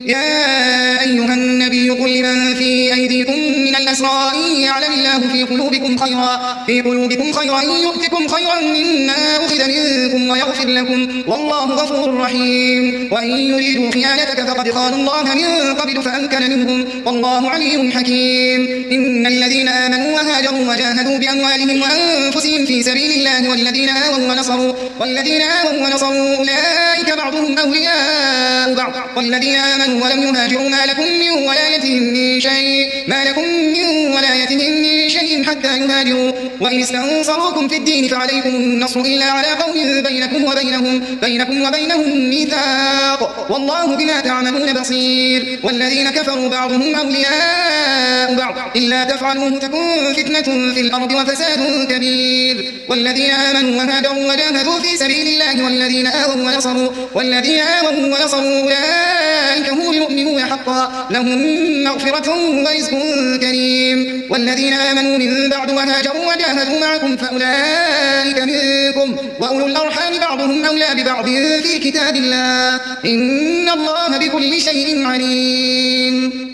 يا أيها النبي قل لمن في أيديكم من الأسرى إن يعلم الله في قلوبكم خيرا يؤتكم خيرا مما أخذ منكم ويغفر لكم والله غفور رحيم. وإن يريدوا خيانتك فقد خانوا الله من قبل فأمكن منهم والله عليم حكيم. إن الذين آمنوا وهاجروا وجاهدوا بأموالهم وأنفسهم في سبيل الله والذين آووا ونصروا أولئك بعضهم أولياء بعض والذين آمنوا ولم يهاجروا ما لكم من ولايتهم من شيء حتى يهاجروا وإن استنصروكم في الدين فعليكم النصر إلا على قوم بينكم وبينهم ميثاق والله بما تعملون بصير. والذين كفروا بعضهم أولياء بعض إلا تفعلوه تكن فتنة في الأرض وفساد كبير. والذين آمنوا وهاجروا وجاهدوا في سبيل الله والذين آووا ونصروا أولئك هم المؤمنون حقا لهم مغفرة ورزق كريم. والذين آمنوا من بعد وهاجروا وجاهدوا معكم فأولئك منكم وأولو الأرحام بعضهم أولى ببعض في كتاب الله إن الله بكل شيء عليم.